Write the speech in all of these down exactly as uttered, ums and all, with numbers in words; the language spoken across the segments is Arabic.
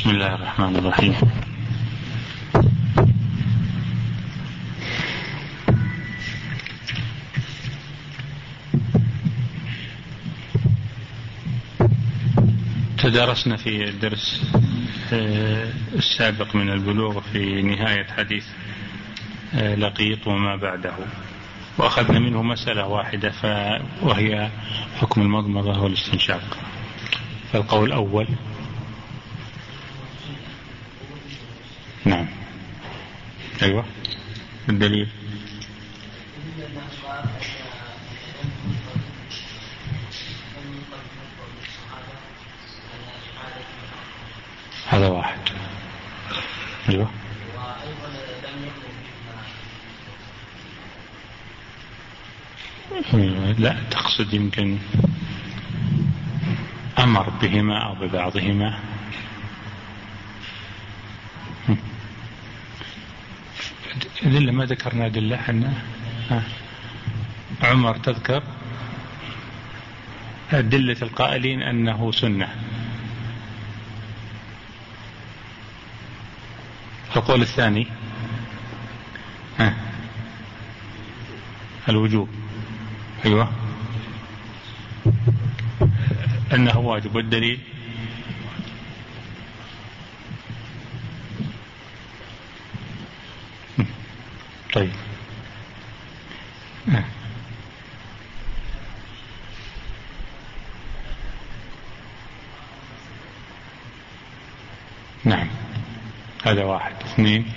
بسم الله الرحمن الرحيم. تدارسنا في الدرس السابق من البلوغ في نهاية حديث لقيط وما بعده، وأخذنا منه مسألة واحدة وهي حكم المضمضة والاستنشاق. فالقول الأول نعم أيوة الدليل هذا واحد. أيوة لا تقصد يمكن أمر بهما أو ببعضهما. أدلة ما ذكرنا أدلة حنا. عمر تذكر أدلة القائلين أنه سنة. القول الثاني ها الوجوب. أيوة أنه واجب. والدليل طيب آه. نعم هذا واحد. اثنين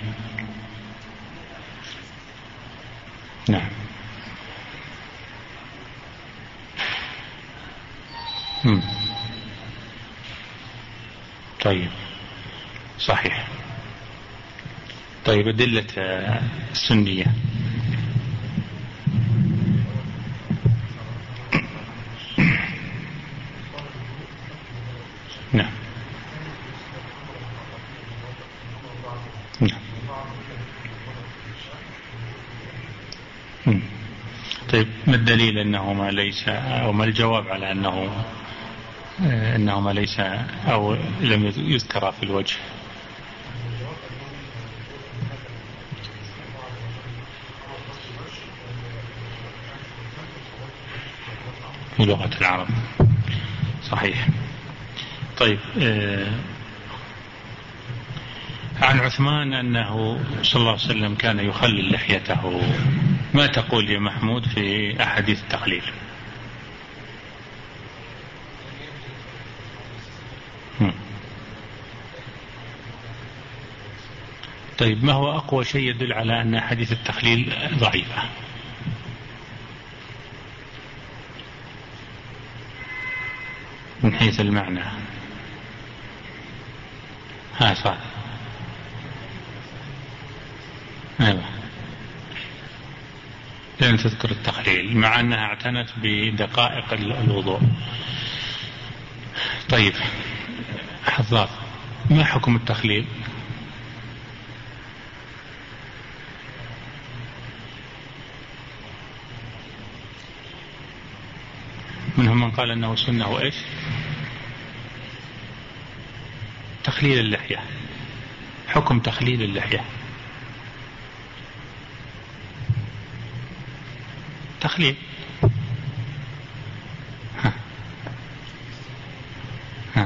نعم مم. طيب صحيح. طيب أدلة السنية نعم نعم مم. طيب ما الدليل أنه ما ليس أو ما الجواب على أنه أنه ما ليس أو لم يذكر في الوجه؟ في لغة العرب صحيح. طيب آه عن عثمان أنه صلى الله عليه وسلم كان يخلل لحيته. ما تقول يا محمود في أحاديث التخليل؟ طيب ما هو أقوى شيء يدل على أن أحاديث التخليل ضعيفة؟ من حيث المعنى. ها صح. أيوة لم تذكر التخليل مع أنها اعتنت بدقائق الوضوء. طيب حظاظ ما حكم التخليل؟ منهم من قال أنه سنة وإيش تخليل اللحية. حكم تخليل اللحية تخليل. ها. ها.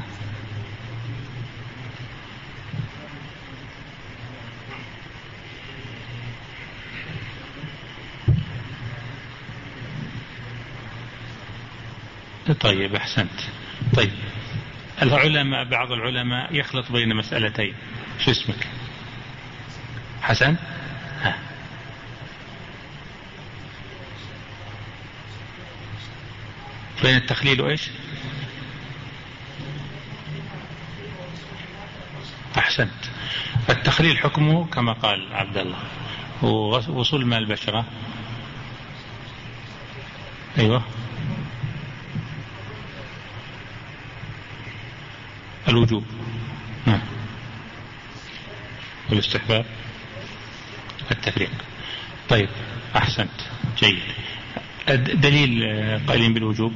طيب أحسنت. طيب العلماء بعض العلماء يخلط بين مسألتين. شو اسمك؟ حسن. ها. بين التخليل وإيش؟ أحسنت. التخليل حكمه كما قال عبد الله ووصول ماء البشرة. أيوة الوجوب نعم والاستحباب التفريق. طيب أحسنت جيد. دليل قائلين بالوجوب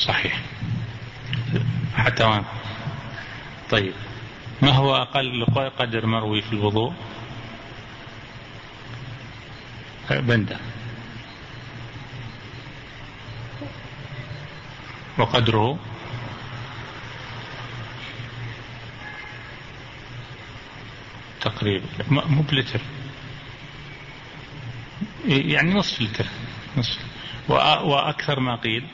صحيح حتى وان. طيب ما هو أقل قدر مروي في الوضوء؟ بندة. وقدره تقريبا مو بلتر، يعني نصف لتر، نصف. وأكثر ما قيل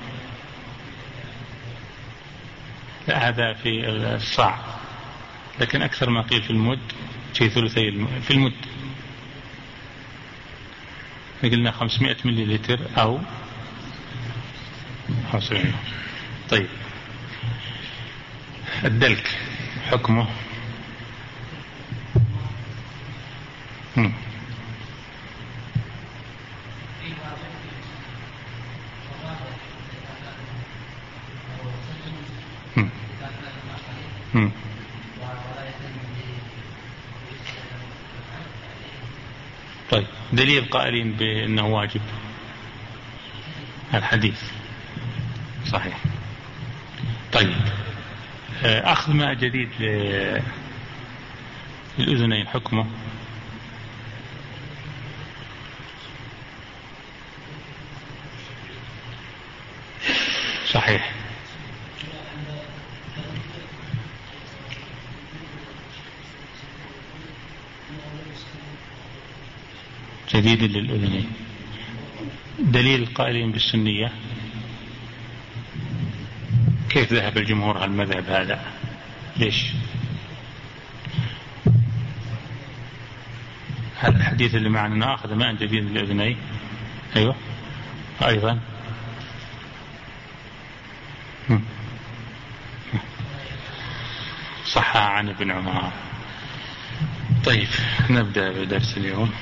هذا في الصاع، لكن أكثر ما قيل في المد في ثلثي الم... في المد قلنا خمسمائة ملي لتر أو خمسمائة. طيب الدلك حكمه؟ هم. هم. هم. طيب دليل قائلين بأنه واجب الحديث صحيح. طيب أخذ ماء جديد للأذنين حكمه؟ صحيح. جديد للأذنين. دليل القائلين بالسنية؟ كيف ذهب الجمهور المذهب هذا؟ ليش؟ هذا الحديث اللي معنا أخذ ماء جديد للأذنين. أيوة أيضا صح عن ابن عمر. طيب نبدأ بدرس اليوم.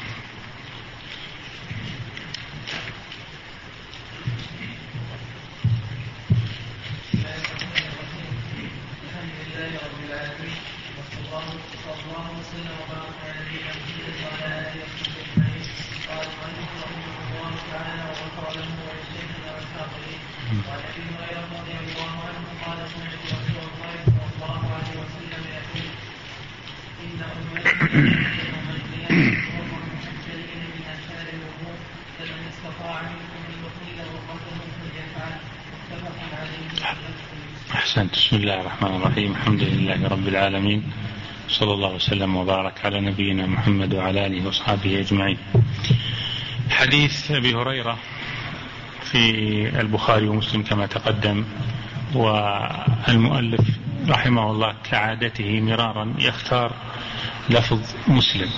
أحسنت. بسم الله الرحمن الرحيم. الحمد لله رب العالمين، صلى الله وسلم وبارك على نبينا محمد وعلى آله وأصحابه أجمعين. حديث أبي هريرة في البخاري ومسلم كما تقدم، والمؤلف رحمه الله كعادته مرارا يختار لفظ مسلم،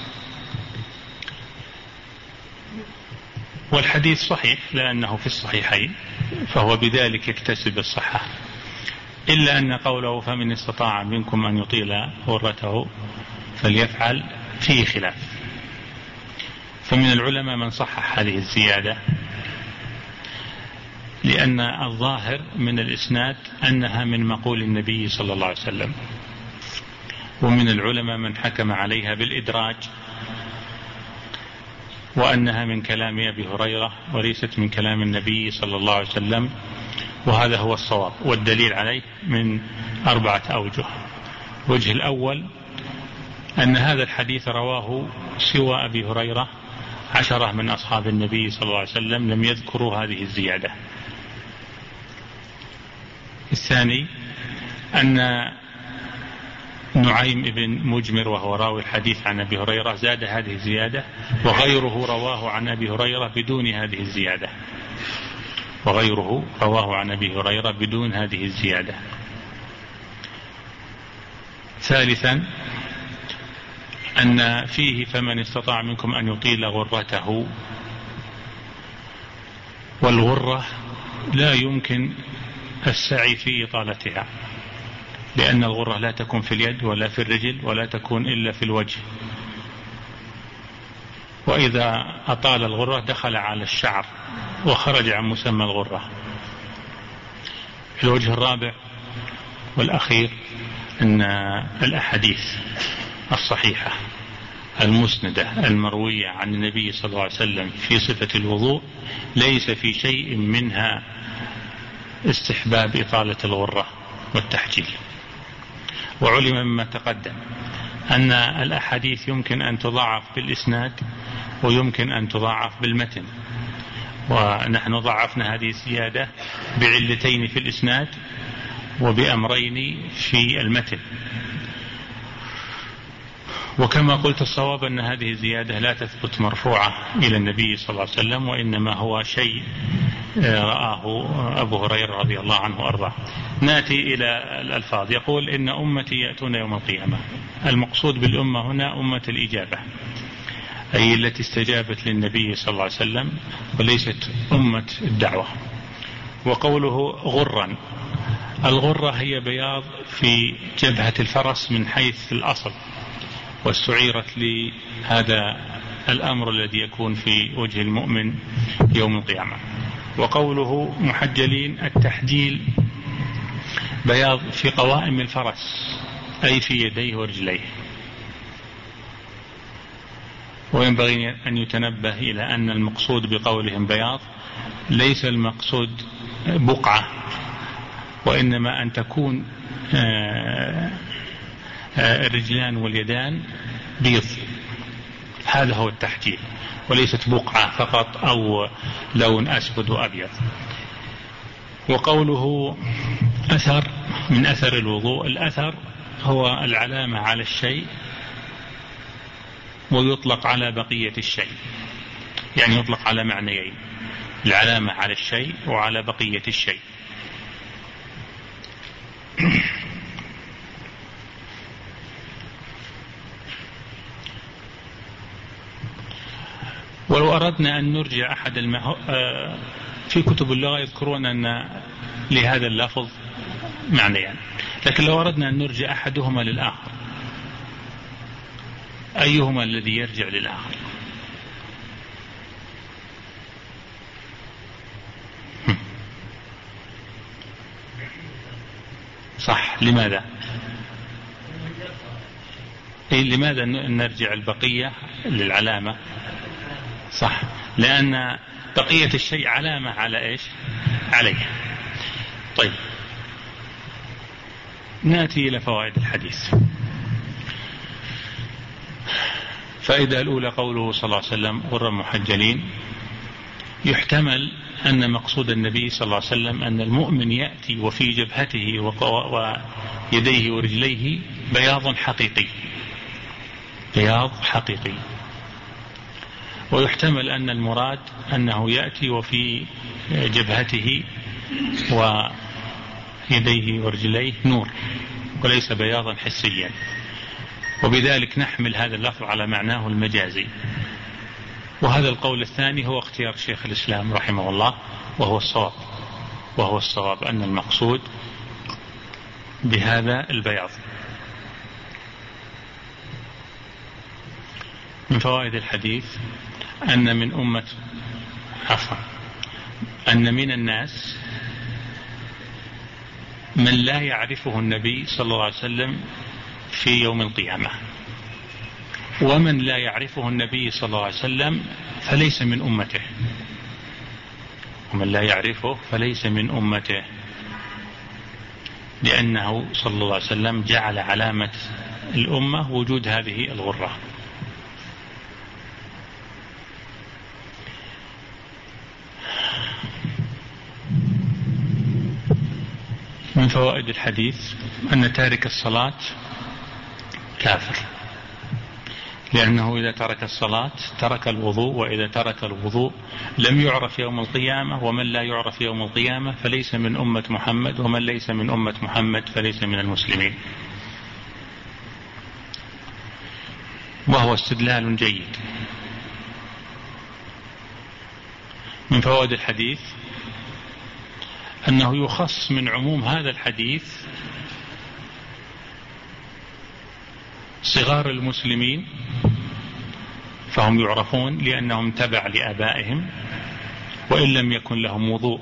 والحديث صحيح لأنه في الصحيحين فهو بذلك يكتسب الصحة، إلا أن قوله فمن استطاع منكم أن يطيل غرته فليفعل فيه خلاف. فمن العلماء من صحح هذه الزيادة لأن الظاهر من الإسناد أنها من مقول النبي صلى الله عليه وسلم، ومن العلماء من حكم عليها بالإدراج وأنها من كلام أبي هريرة وليست من كلام النبي صلى الله عليه وسلم، وهذا هو الصواب. والدليل عليه من أربعة أوجه. وجه الأول أن هذا الحديث رواه سوى أبي هريرة عشرة من أصحاب النبي صلى الله عليه وسلم لم يذكروا هذه الزيادة. الثاني أن نعيم بن مجمر وهو راوي الحديث عن أبي هريرة زاد هذه الزيادة، وغيره رواه عن أبي هريرة بدون هذه الزيادة وغيره رواه عن أبي هريرة بدون هذه الزيادة. ثالثا أن فيه فمن استطاع منكم أن يطيل غرته، والغرة لا يمكن السعي في إطالتها، لأن الغرة لا تكون في اليد ولا في الرجل ولا تكون إلا في الوجه، وإذا أطال الغرة دخل على الشعر وخرج عن مسمى الغرة. الوجه الرابع والأخير أن الأحاديث الصحيحة المسندة المروية عن النبي صلى الله عليه وسلم في صفة الوضوء ليس في شيء منها استحباب إطالة الغرة والتحجيل. وعلم مما تقدم أن الأحاديث يمكن أن تضاعف بالإسناد ويمكن أن تضاعف بالمتن، ونحن ضعفنا هذه الزيادة بعلتين في الإسناد وبأمرين في المتن. وكما قلت الصواب أن هذه الزيادة لا تثبت مرفوعة إلى النبي صلى الله عليه وسلم، وإنما هو شيء رآه أبو هريرة رضي الله عنه وأرضاه. نأتي إلى الألفاظ. يقول إن أمتي يأتون يوم القيامة. المقصود بالأمة هنا أمة الإجابة، أي التي استجابت للنبي صلى الله عليه وسلم، وليست أمة الدعوة. وقوله غرا، الغرة هي بياض في جبهة الفرس من حيث الأصل، واستعيرت لهذا الأمر الذي يكون في وجه المؤمن يوم القيامة. وقوله محجلين، التحجيل بياض في قوائم الفرس، أي في يديه ورجليه. وينبغي أن يتنبه إلى أن المقصود بقولهم بياض ليس المقصود بقعة، وإنما أن تكون الرجلان واليدان بيض، هذا هو التحجيل، وليست بقعة فقط أو لون أسود وأبيض. وقوله أثر من أثر الوضوء، الأثر هو العلامة على الشيء ويطلق على بقية الشيء، يعني يطلق على معنيين، العلامة على الشيء وعلى بقية الشيء. ولو أردنا أن نرجع أحد المه... في كتب اللغة يذكرون أن لهذا اللفظ معنيان، لكن لو أردنا أن نرجع أحدهما للآخر، أيهما الذي يرجع للآخر؟ صح. لماذا؟ إيه لماذا نرجع البقية للعلامة؟ صح، لأن بقية الشيء علامة على إيش؟ عليه. طيب، نأتي إلى فوائد الحديث. فائدة الأولى قوله صلى الله عليه وسلم غرا محجلين، يحتمل أن مقصود النبي صلى الله عليه وسلم أن المؤمن يأتي وفي جبهته ويديه ورجليه بياض حقيقي، بياض حقيقي. ويحتمل أن المراد أنه يأتي وفي جبهته ويديه ورجليه نور وليس بياضا حسيا، وبذلك نحمل هذا اللفظ على معناه المجازي. وهذا القول الثاني هو اختيار شيخ الإسلام رحمه الله، وهو الصواب، وهو الصواب أن المقصود بهذا البياض. من فوائد الحديث أن من أمة عفوا أن من الناس من لا يعرفه النبي صلى الله عليه وسلم في يوم القيامة، ومن لا يعرفه النبي صلى الله عليه وسلم فليس من أمته، ومن لا يعرفه فليس من أمته، لأنه صلى الله عليه وسلم جعل علامة الأمة وجود هذه الغرة. من فوائد الحديث أن تارك الصلاة كافر، لأنه إذا ترك الصلاة ترك الوضوء، وإذا ترك الوضوء لم يعرف يوم القيامة، ومن لا يعرف يوم القيامة فليس من أمة محمد، ومن ليس من أمة محمد فليس من المسلمين. وهو استدلال جيد. من فوائد الحديث أنه يخص من عموم هذا الحديث صغار المسلمين، فهم يعرفون لأنهم تبع لآبائهم وإن لم يكن لهم وضوء.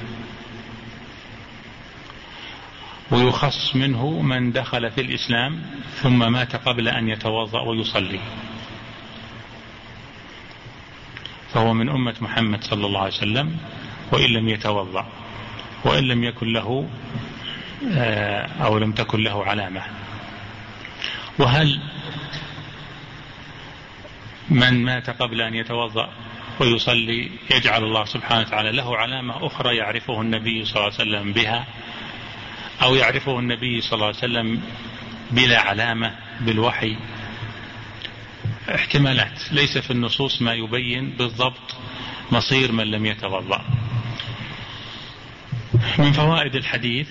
ويخص منه من دخل في الإسلام ثم مات قبل أن يتوضأ ويصلي، فهو من أمة محمد صلى الله عليه وسلم وإن لم يتوضأ. وإن لم يكن له أو لم تكن له علامة. وهل من مات قبل أن يتوضأ ويصلي يجعل الله سبحانه وتعالى له علامة أخرى يعرفه النبي صلى الله عليه وسلم بها، أو يعرفه النبي صلى الله عليه وسلم بلا علامة بالوحي؟ احتمالات، ليس في النصوص ما يبين بالضبط مصير من لم يتوضأ. من فوائد الحديث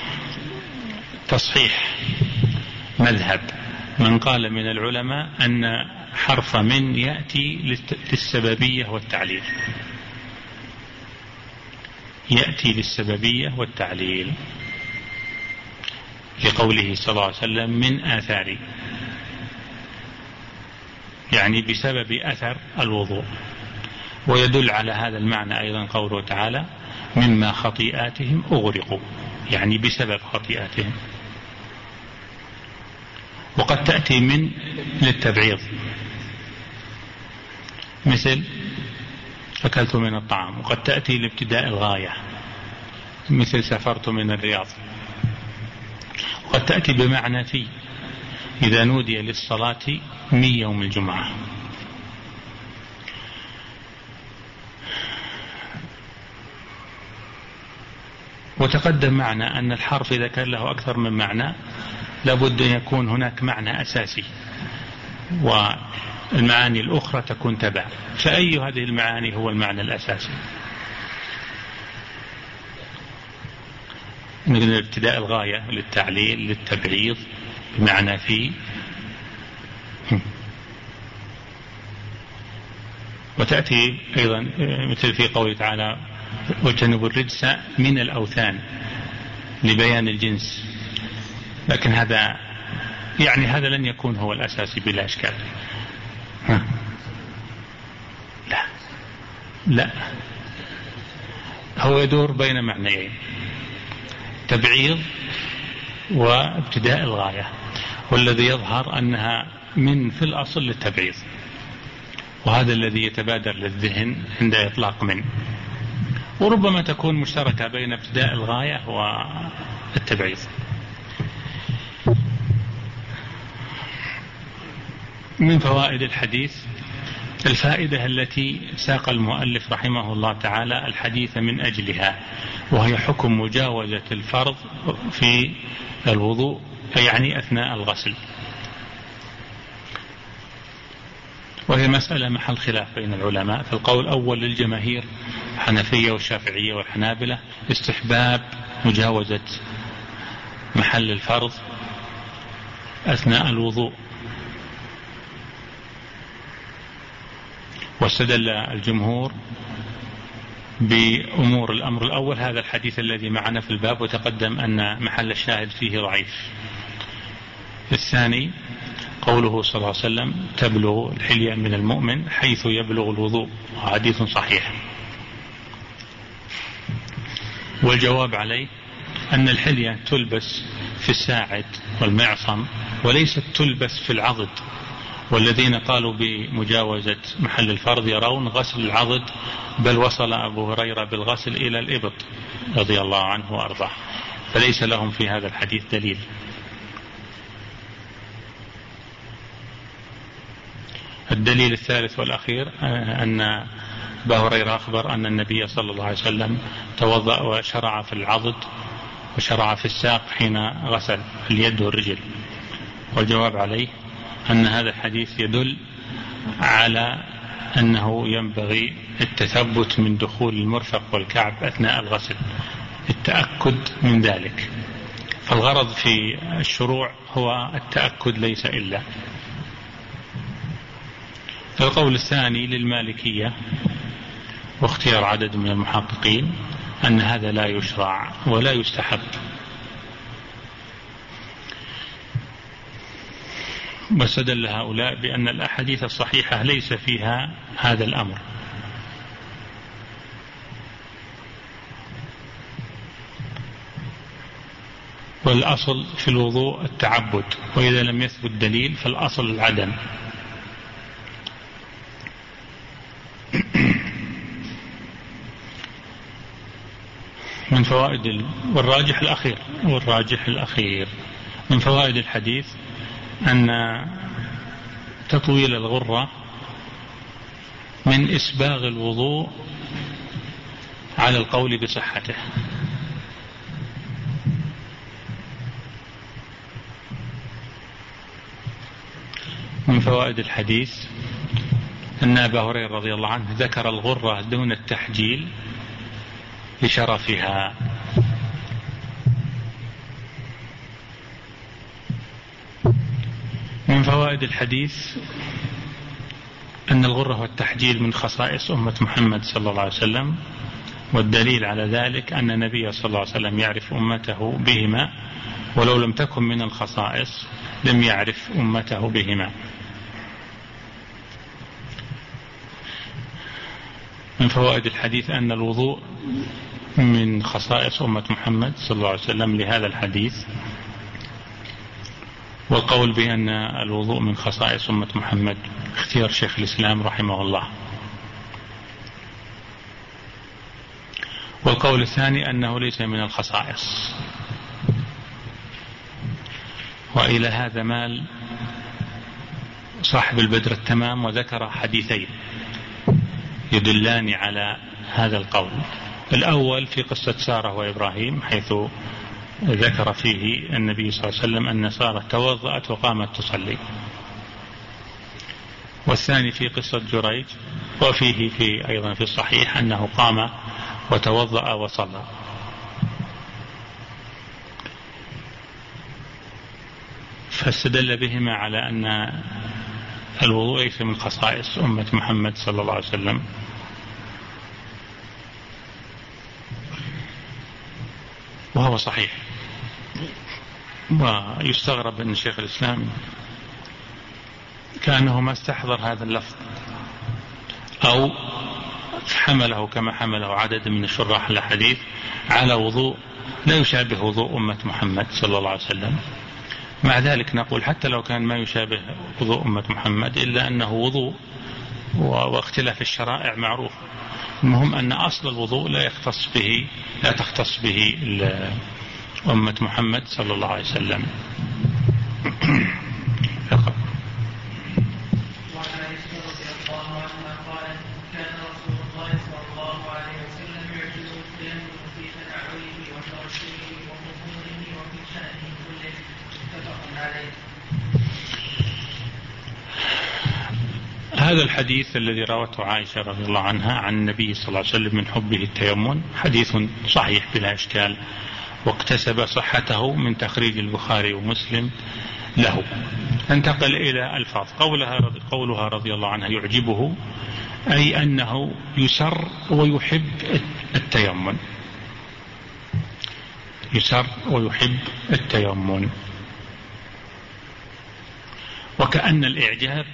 تصحيح مذهب من قال من العلماء أن حرف من يأتي للسببية والتعليل، يأتي للسببية والتعليل لقوله صلى الله عليه وسلم من آثاري، يعني بسبب أثر الوضوء. ويدل على هذا المعنى أيضا قوله تعالى مما خطيئاتهم أغرقوا، يعني بسبب خطيئاتهم. وقد تأتي من للتبعيض، مثل أكلت من الطعام. وقد تأتي لابتداء الغاية، مثل سافرت من الرياض. وقد تأتي بمعنى في، إذا نودي للصلاة من يوم الجمعة. وتقدم معنا أن الحرف إذا كان له أكثر من معنى لابد أن يكون هناك معنى أساسي، والمعاني الأخرى تكون تبع. فأي هذه المعاني هو المعنى الأساسي؟ نقول ابتداء الغاية للتعليل للتبعيض بمعنى في. وتأتي أيضا مثل في قوله تعالى واجتنبوا الرجس من الأوثان لبيان الجنس. لكن هذا يعني هذا لن يكون هو الأساسي بلا إشكال. لا لا هو يدور بين معنيين، تبعيض وابتداء الغاية، والذي يظهر أنها من في الأصل للتبعيض، وهذا الذي يتبادر للذهن عند إطلاق من. وربما تكون مشتركة بين ابتداء الغاية والتبعيض. من فوائد الحديث الفائدة التي ساق المؤلف رحمه الله تعالى الحديث من أجلها، وهي حكم مجاوزة الفرض في الوضوء، يعني أثناء الغسل. وهي مسألة محل خلاف بين العلماء. في القول الأول للجماهير الحنفية والشافعية والحنابلة استحباب مجاوزة محل الفرض أثناء الوضوء. واستدل الجمهور بأمور الأمر الأول، هذا الحديث الذي معنا في الباب وتقدم أن محل الشاهد فيه ضعيف. الثاني قوله صلى الله عليه وسلم تبلغ الحلية من المؤمن حيث يبلغ الوضوء، حديث صحيح. والجواب عليه أن الحلية تلبس في الساعد والمعصم وليست تلبس في العضد. والذين قالوا بمجاوزة محل الفرض يرون غسل العضد، بل وصل أبو هريرة بالغسل إلى الإبط رضي الله عنه وأرضاه، فليس لهم في هذا الحديث دليل. الدليل الثالث والأخير أن أبا هريرة أخبر أن النبي صلى الله عليه وسلم توضأ وشرع في العضد وشرع في الساق حين غسل اليد والرجل. والجواب عليه أن هذا الحديث يدل على أنه ينبغي التثبت من دخول المرفق والكعب أثناء الغسل، التأكد من ذلك. فالغرض في الشروع هو التأكد ليس إلا. القول الثاني للمالكية واختيار عدد من المحققين أن هذا لا يشرع ولا يستحب. واستدل هؤلاء بأن الأحاديث الصحيحة ليس فيها هذا الأمر. والأصل في الوضوء التعبد، وإذا لم يثبت دليل فالأصل العدم. من فوائد ال... والراجح الأخير والراجح الأخير من فوائد الحديث أن تطويل الغرة من إسباغ الوضوء على القول بصحته. من فوائد الحديث أن أبا هريرة رضي الله عنه ذكر الغرة دون التحجيل لشرفها. من فوائد الحديث أن الغرة والتحجيل من خصائص أمة محمد صلى الله عليه وسلم، والدليل على ذلك أن النبي صلى الله عليه وسلم يعرف أمته بهما، ولو لم تكن من الخصائص لم يعرف أمته بهما. من فوائد الحديث أن الوضوء من خصائص أمة محمد صلى الله عليه وسلم لهذا الحديث، والقول بأن الوضوء من خصائص أمة محمد اختيار شيخ الإسلام رحمه الله. والقول الثاني أنه ليس من الخصائص. وإلى هذا مال صاحب البدر التمام وذكر حديثين يدلان على هذا القول. الأول في قصة سارة وإبراهيم، حيث ذكر فيه النبي صلى الله عليه وسلم أن سارة توضأت وقامت تصلي. والثاني في قصة جريج، وفيه في أيضا في الصحيح أنه قام وتوضأ وصلى. فاستدل بهما على أن الوضوء ليس من خصائص أمة محمد صلى الله عليه وسلم. وهو صحيح. ويستغرب أن شيخ الإسلام كأنه ما استحضر هذا اللفظ، أو حمله كما حمله عدد من الشراح الحديث على وضوء لا يشابه وضوء أمة محمد صلى الله عليه وسلم. مع ذلك نقول حتى لو كان ما يشابه وضوء أمة محمد إلا أنه وضوء، واختلاف الشرائع معروف. المهم أن أصل الوضوء لا يختص به لا تختص به أمة محمد صلى الله عليه وسلم. هذا الحديث الذي روته عائشة رضي الله عنها عن النبي صلى الله عليه وسلم من حبه التيمم حديث صحيح بلا إشكال، واكتسب صحته من تخريج البخاري ومسلم له. انتقل إلى ألفاظ قولها رضي, قولها رضي الله عنها يعجبه، أي أنه يسر ويحب التيمم، يسر ويحب التيمم. وكأن الإعجاب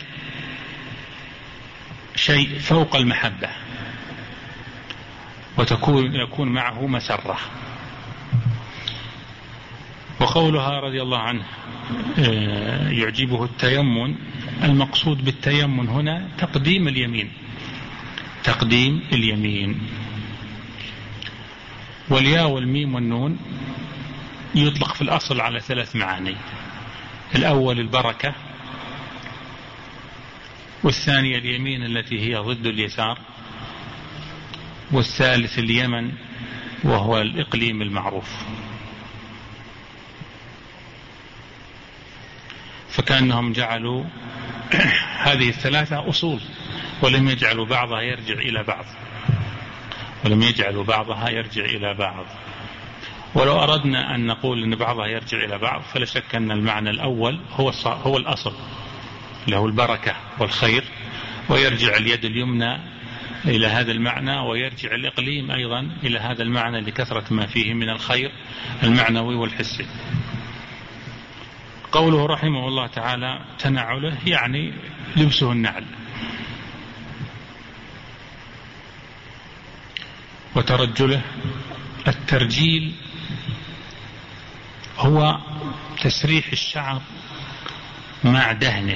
شيء فوق المحبة، وتكون يكون معه مسرة. وقولها رضي الله عنه يعجبه التيمم، المقصود بالتيمم هنا تقديم اليمين، تقديم اليمين. والياء والميم والنون يطلق في الأصل على ثلاث معاني: الأول البركة، والثانية اليمين التي هي ضد اليسار، والثالث اليمن وهو الإقليم المعروف. فكأنهم جعلوا هذه الثلاثة أصول، ولم يجعلوا بعضها يرجع إلى بعض ولم يجعلوا بعضها يرجع إلى بعض. ولو أردنا أن نقول أن بعضها يرجع إلى بعض فلا شك أن المعنى الأول هو هو الأصل، له البركة والخير، ويرجع اليد اليمنى إلى هذا المعنى، ويرجع الإقليم أيضا إلى هذا المعنى لكثرة ما فيه من الخير المعنوي والحسي. قوله رحمه الله تعالى تنعله يعني لبسه النعل. وترجله الترجيل هو تسريح الشعر مع دهنه،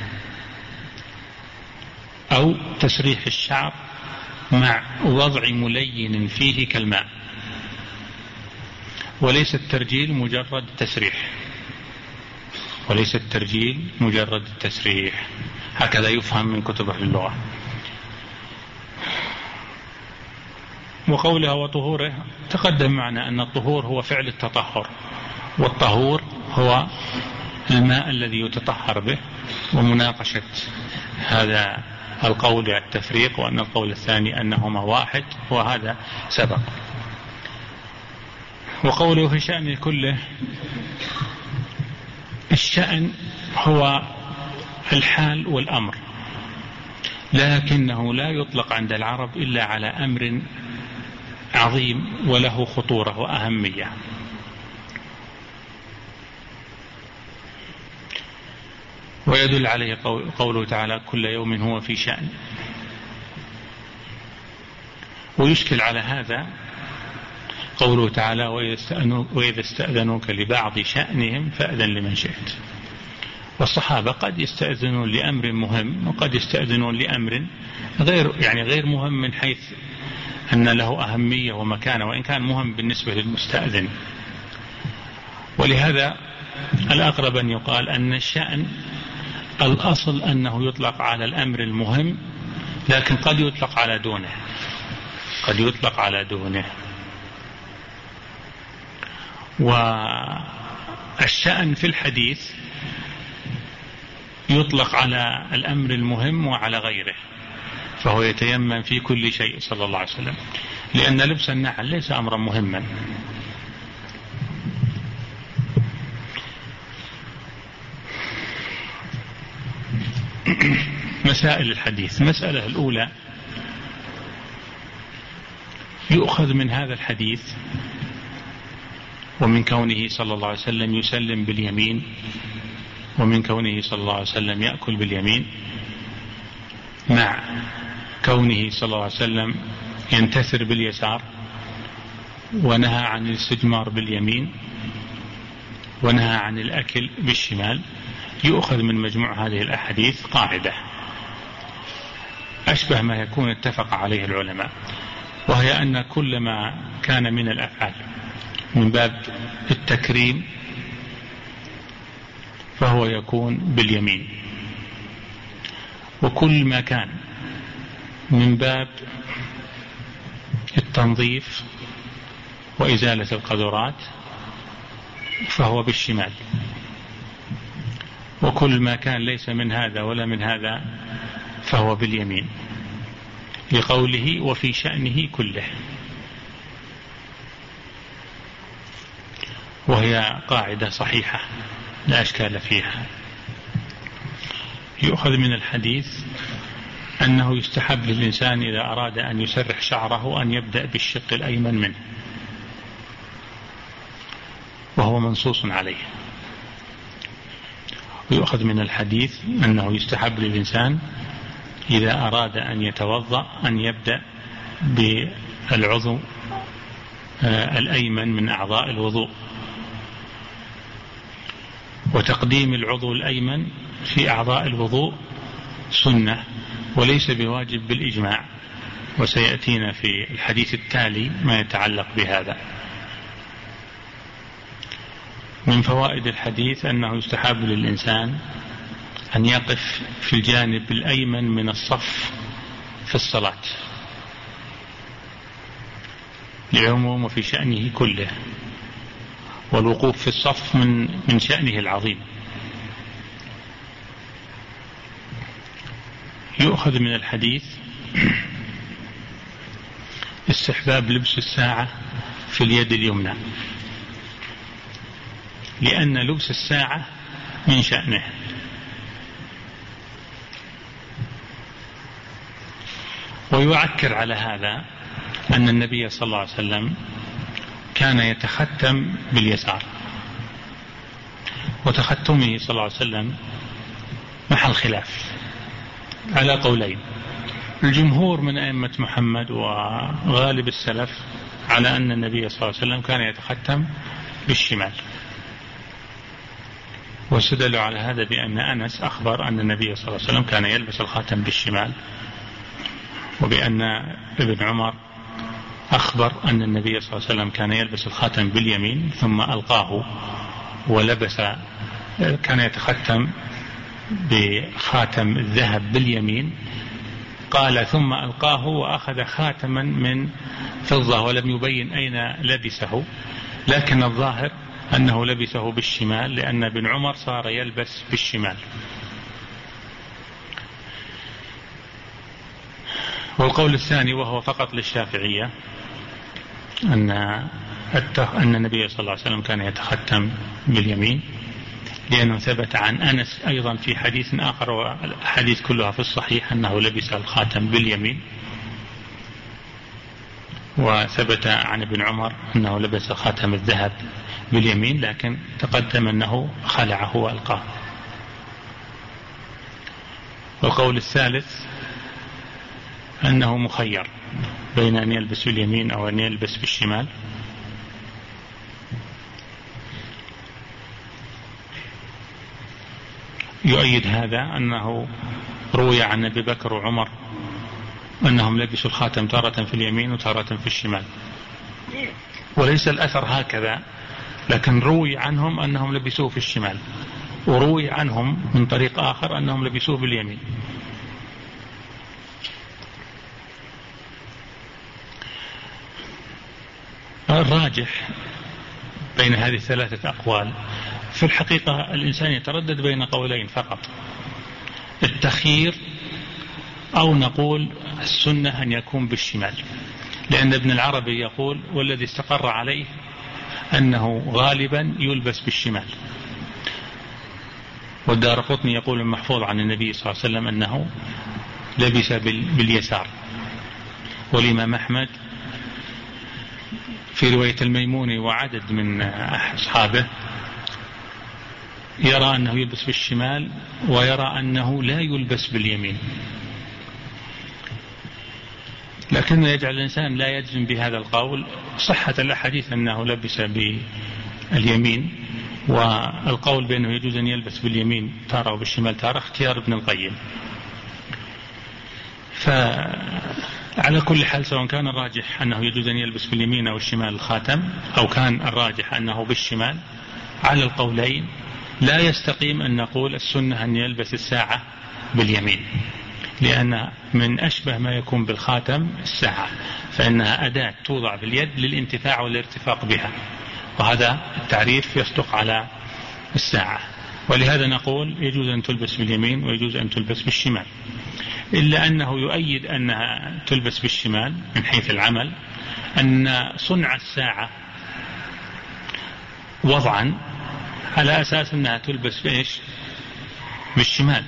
أو تسريح الشعر مع وضع ملين فيه كالماء. وليس الترجيل مجرد تسريح، وليس الترجيل مجرد التسريح، هكذا يفهم من كتب أهل اللغة. وقولها وطهوره تقدم معنا أن الطهور هو فعل التطهر، والطهور هو الماء الذي يتطهر به، ومناقشة هذا القول على التفريق وأن القول الثاني أنهما واحد، وهذا سبق. وقوله في شأن كله، الشأن هو الحال والأمر، لكنه لا يطلق عند العرب إلا على أمر عظيم وله خطورة وأهمية. ويدل عليه قوله تعالى كل يوم هو في شأن. ويشكل على هذا قوله تعالى وإذا استأذنوك لبعض شأنهم فأذن لمن شئت. والصحابة قد يستأذنون لأمر مهم، وقد يستأذنون لأمر غير يعني غير مهم من حيث أن له أهمية ومكانة، وإن كان مهم بالنسبة للمستأذن. ولهذا الأقرب أن يقال أن الشأن الأصل أنه يطلق على الأمر المهم، لكن قد يطلق على دونه، قد يطلق على دونه. والشأن في الحديث يطلق على الأمر المهم وعلى غيره، فهو يتيمم في كل شيء صلى الله عليه وسلم، لأن لبس النعل ليس أمرا مهما. مسائل الحديث. المسألة الأولى، يؤخذ من هذا الحديث ومن كونه صلى الله عليه وسلم يسلم باليمين، ومن كونه صلى الله عليه وسلم يأكل باليمين، مع كونه صلى الله عليه وسلم ينتثر باليسار، ونهى عن الاستجمار باليمين، ونهى عن الأكل بالشمال. يؤخذ من مجموع هذه الأحاديث قاعدة أشبه ما يكون اتفق عليه العلماء، وهي أن كل ما كان من الأفعال من باب التكريم فهو يكون باليمين، وكل ما كان من باب التنظيف وإزالة القذورات فهو بالشمال، وكل ما كان ليس من هذا ولا من هذا فهو باليمين، لقوله وفي شأنه كله. وهي قاعدة صحيحة لا أشكال فيها. يؤخذ من الحديث أنه يستحب للإنسان إذا أراد أن يسرح شعره أن يبدأ بالشق الأيمن منه، وهو منصوص عليه. ويؤخذ من الحديث أنه يستحب للإنسان إذا أراد أن يتوضأ أن يبدأ بالعضو الأيمن من أعضاء الوضوء، وتقديم العضو الأيمن في أعضاء الوضوء سنة وليس بواجب بالإجماع، وسيأتينا في الحديث التالي ما يتعلق بهذا. من فوائد الحديث أنه يستحب للإنسان أن يقف في الجانب الأيمن من الصف في الصلاة لعموم وفي شأنه كله، والوقوف في الصف من من شأنه العظيم. يؤخذ من الحديث استحباب لبس الساعة في اليد اليمنى، لأن لبس الساعة من شأنه. ويعكر على هذا أن النبي صلى الله عليه وسلم كان يتختم باليسار، وتختمه صلى الله عليه وسلم محل خلاف على قولين. الجمهور من أئمة محمد وغالب السلف على أن النبي صلى الله عليه وسلم كان يتختم بالشمال، واستدلوا على هذا بأن أنس أخبر أن النبي صلى الله عليه وسلم كان يلبس الخاتم بالشمال، وبأن ابن عمر أخبر أن النبي صلى الله عليه وسلم كان يلبس الخاتم باليمين ثم ألقاه ولبس، كان يتختم بخاتم الذهب باليمين، قال ثم ألقاه وأخذ خاتما من فضة ولم يبين أين لبسه، لكن الظاهر أنه لبسه بالشمال لأن ابن عمر صار يلبس بالشمال. والقول الثاني وهو فقط للشافعية أن أن النبي صلى الله عليه وسلم كان يتختم باليمين، لأنه ثبت عن أنس أيضا في حديث آخر، والحديث كلها في الصحيح أنه لبس الخاتم باليمين، وثبت عن ابن عمر أنه لبس خاتم الذهب باليمين، لكن تقدم أنه خلعه وألقاه. والقول الثالث أنه مخير بين أن يلبس باليمين أو أن يلبس بالشمال. يؤيد هذا أنه روي عن أبي بكر وعمر أنهم لبسوا الخاتم تارة في اليمين وتارة في الشمال، وليس الأثر هكذا، لكن روي عنهم أنهم لبسوه في الشمال، وروي عنهم من طريق آخر أنهم لبسوه باليمين. الراجح بين هذه الثلاثة أقوال في الحقيقة الإنسان يتردد بين قولين فقط: التخيير أو نقول السنة أن يكون بالشمال، لأن ابن العربي يقول والذي استقر عليه أنه غالبا يلبس بالشمال، والدارقطني يقول المحفوظ عن النبي صلى الله عليه وسلم أنه لبس باليسار، والإمام أحمد في رواية الميموني وعدد من أصحابه يرى أنه يلبس بالشمال ويرى أنه لا يلبس باليمين، لكن يجعل الإنسان لا يجزم بهذا القول صحة الأحاديث أنه لبس باليمين، والقول بأنه يجوز أن يلبس باليمين تارة وبالشمال تارة اختيار ابن القيم. فعلى كل حال سواء كان الراجح أنه يجوز أن يلبس باليمين أو الشمال الخاتم، أو كان الراجح أنه بالشمال، على القولين لا يستقيم أن نقول السنة أن يلبس الساعة باليمين، لأن من أشبه ما يكون بالخاتم الساعة، فإنها أداة توضع باليد للانتفاع والارتفاق بها، وهذا التعريف يصدق على الساعة، ولهذا نقول يجوز أن تلبس باليمين ويجوز أن تلبس بالشمال، إلا أنه يؤيد أنها تلبس بالشمال من حيث العمل، أن صنع الساعة وضعا على أساس أنها تلبس بإيش؟ بالشمال،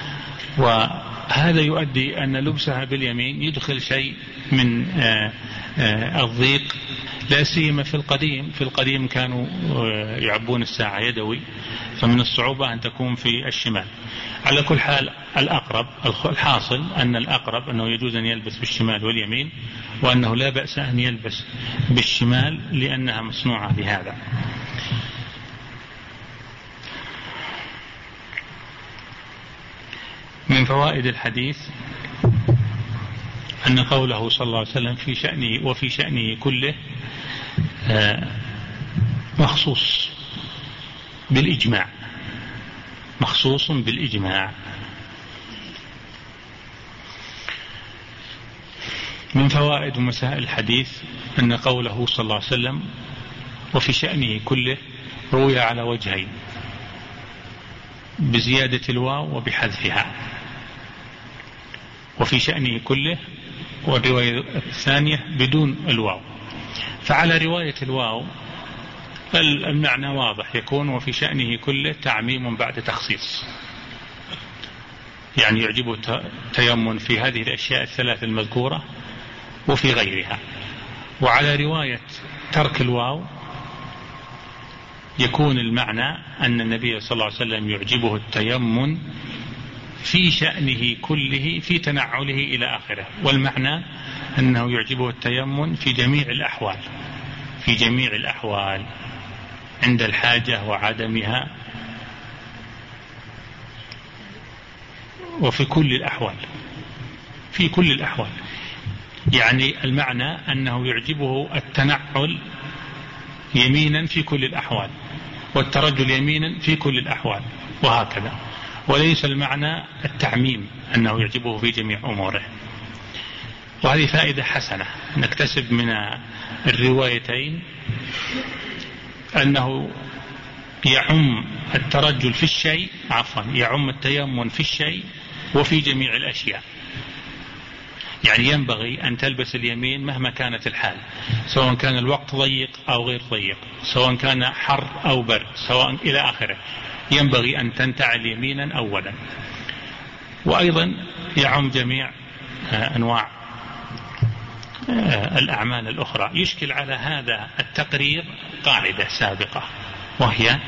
وهذا يؤدي أن لبسها باليمين يدخل شيء من آآ آآ الضيق، لا سيما في القديم في القديم كانوا يعبون الساعة يدوي، فمن الصعوبة أن تكون في الشمال. على كل حال الأقرب الحاصل أن الأقرب أنه يجوز أن يلبس بالشمال واليمين، وأنه لا بأس أن يلبس بالشمال لأنها مصنوعة بهذا. من فوائد الحديث أن قوله صلى الله عليه وسلم في شأنه وفي شأنه كله مخصوص بالإجماع، مخصوص بالإجماع. من فوائد ومسائل الحديث أن قوله صلى الله عليه وسلم وفي شأنه كله روي على وجهين، بزيادة الواو وبحذفها، وفي شأنه كله، والرواية الثانية بدون الواو. فعلى رواية الواو المعنى واضح، يكون وفي شأنه كله تعميم بعد تخصيص، يعني يعجبه تيمم في هذه الأشياء الثلاث المذكورة وفي غيرها. وعلى رواية ترك الواو يكون المعنى أن النبي صلى الله عليه وسلم يعجبه التيمم في شأنه كله في تنعله إلى آخره، والمعنى أنه يعجبه التيمم في جميع الأحوال، في جميع الأحوال عند الحاجة وعدمها، وفي كل الأحوال، في كل الأحوال. يعني المعنى أنه يعجبه التنعل يمينا في كل الأحوال، والترجل يمينا في كل الأحوال، وهكذا. وليس المعنى التعميم أنه يعجبه في جميع أموره. وهذه فائدة حسنة نكتسب من الروايتين، أنه يعم الترجل في الشيء عفوا يعم التيمم في الشيء وفي جميع الأشياء. يعني ينبغي أن تلبس اليمين مهما كانت الحال، سواء كان الوقت ضيق أو غير ضيق، سواء كان حر أو برد، سواء إلى آخره، ينبغي أن تنتعل يمينا أولا. وأيضا يعم جميع أنواع الأعمال الأخرى. يشكل على هذا التقرير قاعدة سابقة، وهي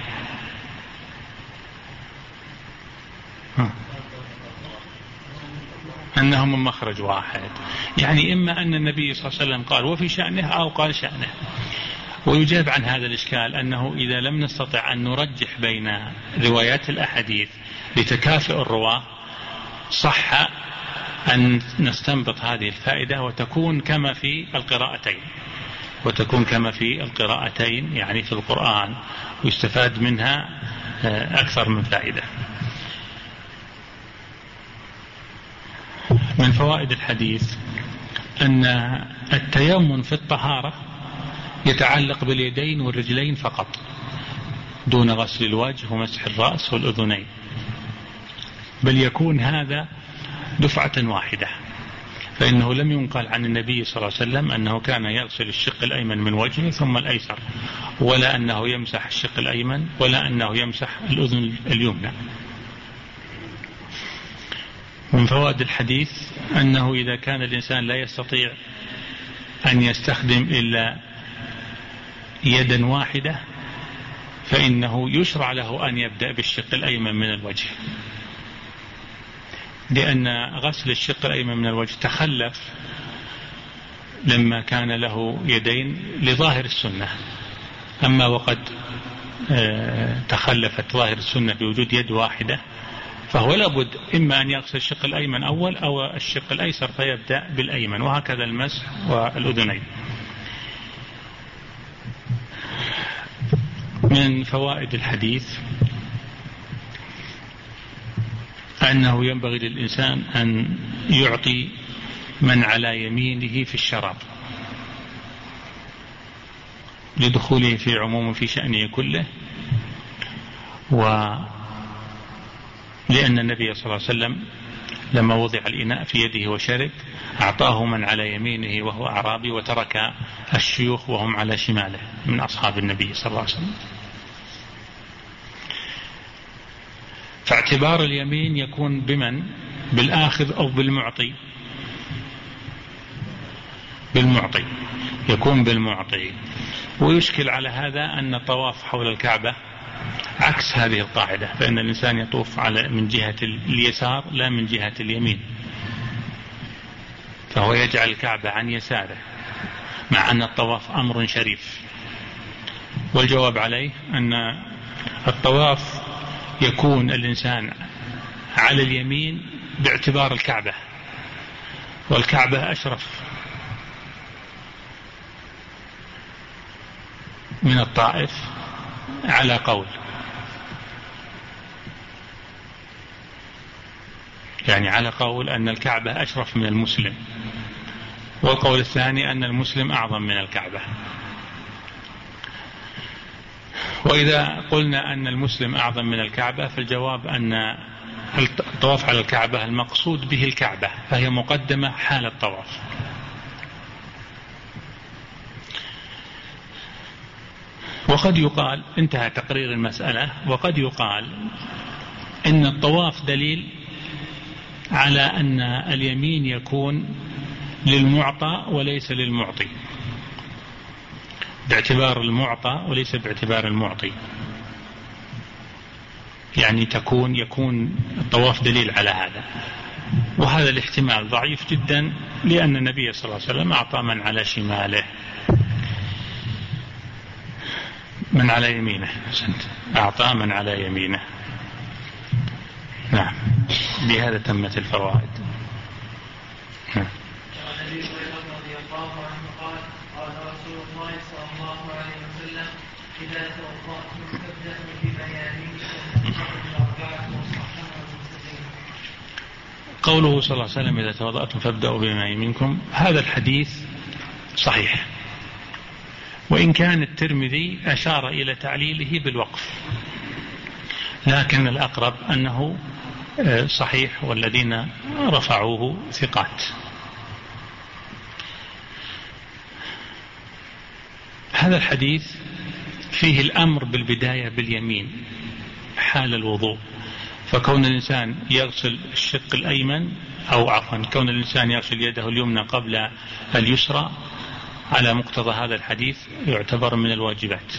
أنهم من مخرج واحد. يعني إما أن النبي صلى الله عليه وسلم قال وفي شأنه أو قال شأنه. ويجاب عن هذا الإشكال أنه إذا لم نستطع أن نرجح بين روايات الأحاديث لتكافؤ الرواة، صح أن نستنبط هذه الفائدة وتكون كما في القراءتين وتكون كما في القراءتين يعني في القرآن، ويستفاد منها أكثر من فائدة. من فوائد الحديث أن التيمم في الطهارة يتعلق باليدين والرجلين فقط، دون غسل الوجه ومسح الرأس والأذنين، بل يكون هذا دفعة واحدة. فإنه لم ينقل عن النبي صلى الله عليه وسلم أنه كان يغسل الشق الأيمن من وجهه ثم الأيسر، ولا أنه يمسح الشق الأيمن، ولا أنه يمسح الأذن اليمنى. من فوائد الحديث أنه إذا كان الإنسان لا يستطيع أن يستخدم إلا يدا واحدة، فإنه يشرع له أن يبدأ بالشق الأيمن من الوجه، لأن غسل الشق الأيمن من الوجه تخلف لما كان له يدين لظاهر السنة. أما وقد تخلفت ظاهر السنة بوجود يد واحدة، فهو لابد إما أن يغسل الشق الأيمن أول أو الشق الأيسر فيبدأ بالأيمن، وهكذا المسح والأذنين. من فوائد الحديث أنه ينبغي للإنسان أن يعطي من على يمينه في الشراب، لدخوله في عموم في شأنه كله، ولأن النبي صلى الله عليه وسلم لما وضع الإناء في يده وشرب أعطاه من على يمينه وهو أعرابي، وترك الشيوخ وهم على شماله من أصحاب النبي صلى الله عليه وسلم. فاعتبار اليمين يكون بمن؟ بالآخذ أو بالمعطي؟ بالمعطي، يكون بالمعطي. ويشكل على هذا أن الطواف حول الكعبة عكس هذه القاعدة، فإن الإنسان يطوف على من جهة اليسار لا من جهة اليمين، فهو يجعل الكعبة عن يساره، مع أن الطواف أمر شريف. والجواب عليه أن الطواف يكون الإنسان على اليمين باعتبار الكعبة، والكعبة أشرف من الطائف على قول، يعني على قول أن الكعبة أشرف من المسلم، والقول الثاني أن المسلم أعظم من الكعبة. وإذا قلنا أن المسلم أعظم من الكعبة، فالجواب أن الطواف على الكعبة المقصود به الكعبة، فهي مقدمة حال الطواف. وقد يقال، انتهى تقرير المسألة، وقد يقال إن الطواف دليل على أن اليمين يكون للمعطى وليس للمعطي، باعتبار المعطى وليس باعتبار المعطي. يعني تكون يكون الطواف دليل على هذا، وهذا الاحتمال ضعيف جدا، لأن النبي صلى الله عليه وسلم أعطى من على شماله من على يمينه أعطى من على يمينه. نعم، بهذا تمت الفوائد. نعم. وسلم إذا توضأتم فابدأوا بميامنكم الأربعة والصحابة والمسلمين. قوله صلى الله عليه وسلم إذا توضأتم فابدأوا بميامنكم، هذا الحديث صحيح، وإن كان الترمذي أشار إلى تعليله بالوقف، لكن الأقرب أنه صحيح والذين رفعوه ثقات. هذا الحديث فيه الأمر بالبداية باليمين حال الوضوء، فكون الإنسان يغسل الشق الأيمن أو عفوا كون الإنسان يغسل يده اليمنى قبل اليسرى على مقتضى هذا الحديث يعتبر من الواجبات،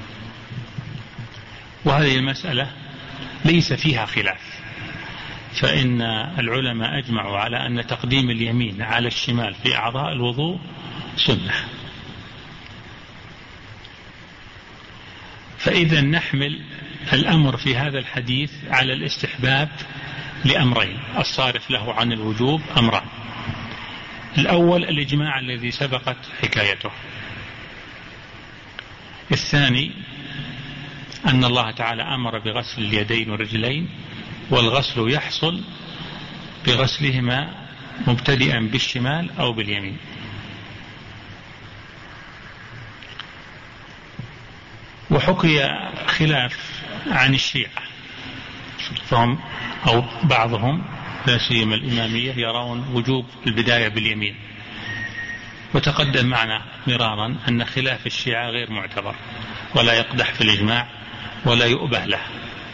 وهذه المسألة ليس فيها خلاف، فإن العلماء أجمعوا على أن تقديم اليمين على الشمال في أعضاء الوضوء سنة. فإذا نحمل الأمر في هذا الحديث على الاستحباب لأمرين، الصارف له عن الوجوب أمران: الأول الإجماع الذي سبقت حكايته، الثاني أن الله تعالى أمر بغسل اليدين والرجلين، والغسل يحصل بغسلهما مبتدئا بالشمال أو باليمين. وحكي خلاف عن الشيعة، فهم أو بعضهم لا سيما الإمامية يرون وجوب البداية باليمين، وتقدم معنا مرارا أن خلاف الشيعة غير معتبر ولا يقدح في الإجماع ولا يؤبه له،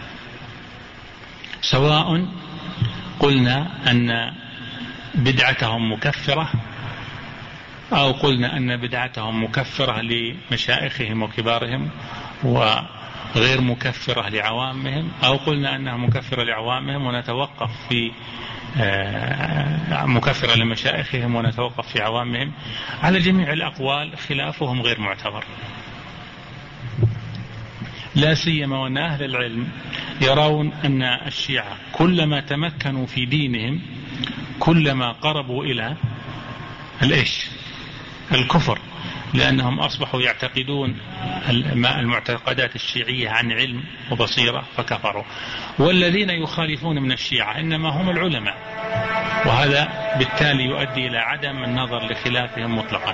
سواء قلنا أن بدعتهم مكفرة أو قلنا أن بدعتهم مكفرة لمشائخهم وكبارهم وغير مكفرة لعوامهم، أو قلنا أنها مكفرة لعوامهم ونتوقف في مكفرة لمشائخهم ونتوقف في عوامهم. على جميع الأقوال خلافهم غير معتبر، لا سيما وأن أهل العلم يرون أن الشيعة كلما تمكنوا في دينهم كلما قربوا إلى الإيش الكفر، لأنهم أصبحوا يعتقدون المعتقدات الشيعية عن علم وبصيرة فكفروا، والذين يخالفون من الشيعة إنما هم العلماء، وهذا بالتالي يؤدي إلى عدم النظر لخلافهم مطلقا.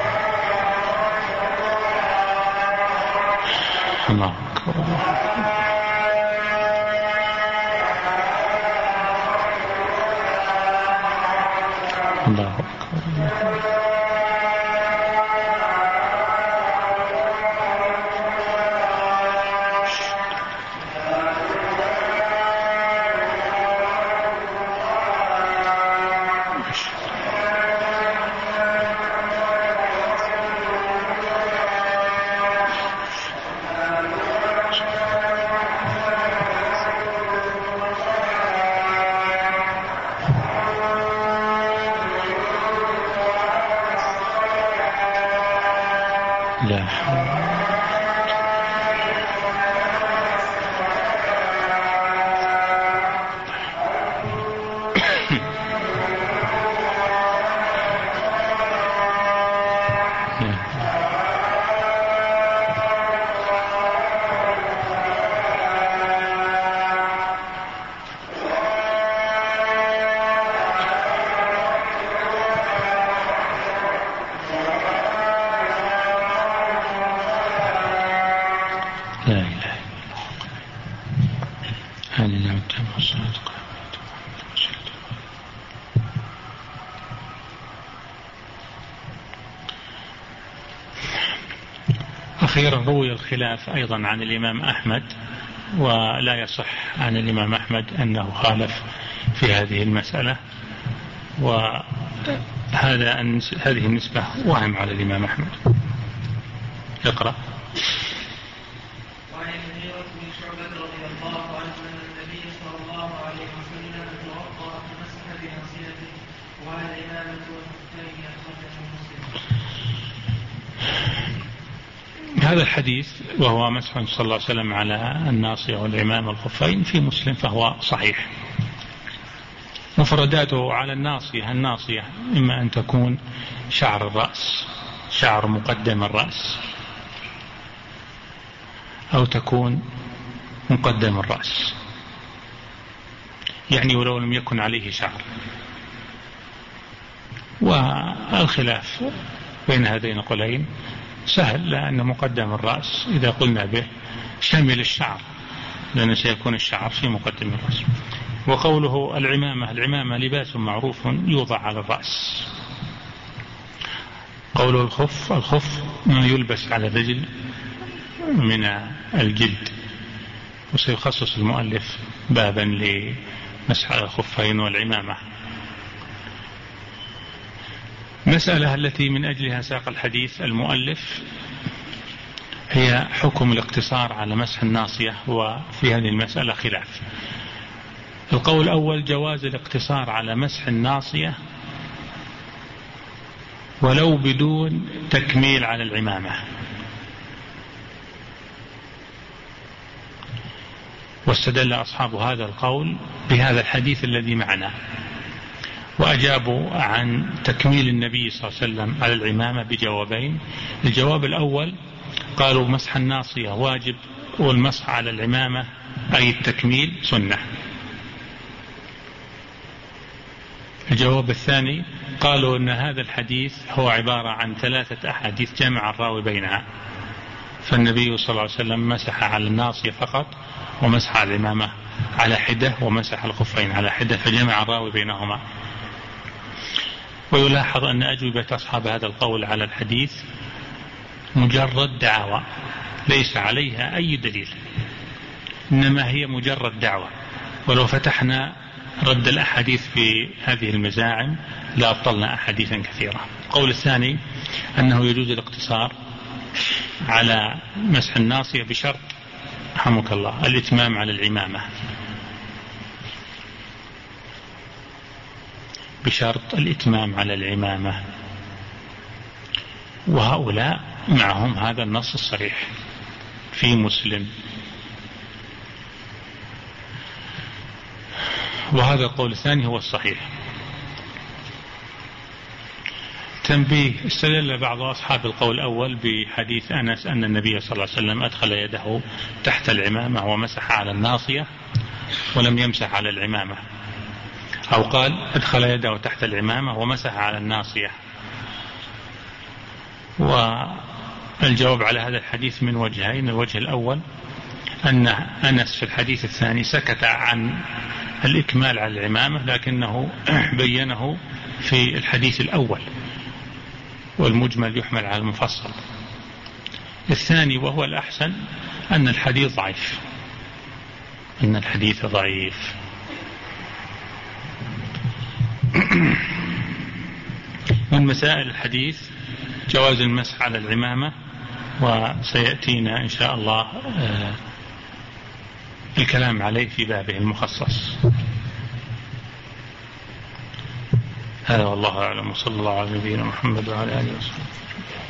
الله أكبر. الله أكبر. أخيرا روي الخلاف أيضا عن الإمام أحمد، ولا يصح عن الإمام أحمد أنه خالف في هذه المسألة، وهذا هذه النسبة وهم على الإمام أحمد. اقرأ. وعن المغيرة بن شعبة رضي الله عنه أن النبي صلى الله عليه وسلم توضأ فمسح بناصيته وعلى الإمامة والخفين أخرجه مسلم. هذا الحديث وهو مسح صلى الله عليه وسلم على الناصية والإمامة والخفين في مسلم فهو صحيح. مفرداته على الناصية، الناصية إما أن تكون شعر الرأس، شعر مقدم الرأس، أو تكون مقدم الرأس، يعني ولو لم يكن عليه شعر. والخلاف بين هذين القولين سهل، لأن مقدم الرأس إذا قلنا به شمل الشعر، لأنه سيكون الشعر في مقدم الرأس. وقوله العمامة، العمامة لباس معروف يوضع على الرأس. قوله الخف، الخف ما يلبس على الرجل من الجلد، وسيخصص المؤلف بابا لمسح الخفين والعمامة. مسألة التي من أجلها ساق الحديث المؤلف هي حكم الاقتصار على مسح الناصية، وفي هذه المسألة خلاف. القول الأول جواز الاقتصار على مسح الناصية ولو بدون تكميل على العمامة، واستدل أصحاب هذا القول بهذا الحديث الذي معنا، وأجابوا عن تكميل النبي صلى الله عليه وسلم على العمامة بجوابين. الجواب الأول قالوا مسح الناصية واجب، والمسح على العمامة أي التكميل سنة. الجواب الثاني قالوا أن هذا الحديث هو عبارة عن ثلاثة أحاديث جمع الراوي بينها، فالنبي صلى الله عليه وسلم مسح على الناصية فقط، ومسح على العمامة على حدة، ومسح الخفين على حدة، فجمع الراوي بينهما. ويلاحظ أن أجوبة أصحاب هذا القول على الحديث مجرد دعوة ليس عليها أي دليل، إنما هي مجرد دعوة، ولو فتحنا رد الأحاديث في هذه المزاعم لأبطلنا أحاديثا كثيرة. القول الثاني أنه يجوز الاقتصار على مسح الناصية بشرط رحمك الله الإتمام على العمامة، بشرط الإتمام على العمامة، وهؤلاء معهم هذا النص الصريح في مسلم. وهذا القول الثاني هو الصحيح. تنبيه: استدل بعض أصحاب القول الأول بحديث أنس أن النبي صلى الله عليه وسلم أدخل يده تحت العمامة ومسح على الناصية ولم يمسح على العمامة، أو قال أدخل يده تحت العمامة ومسح على الناصية. والجواب على هذا الحديث من وجهين: الوجه الأول أن أنس في الحديث الثاني سكت عن الإكمال على العمامة، لكنه بينه في الحديث الأول، والمجمل يحمل على المفصل. الثاني وهو الأحسن أن الحديث ضعيف، أن الحديث ضعيف. من مسائل الحديث جواز المسح على العمامة، وسيأتينا إن شاء الله الكلام عليه في بابه المخصص. هذا والله أعلم، وصلى الله على نبينا محمد وعلى آله وصحبه.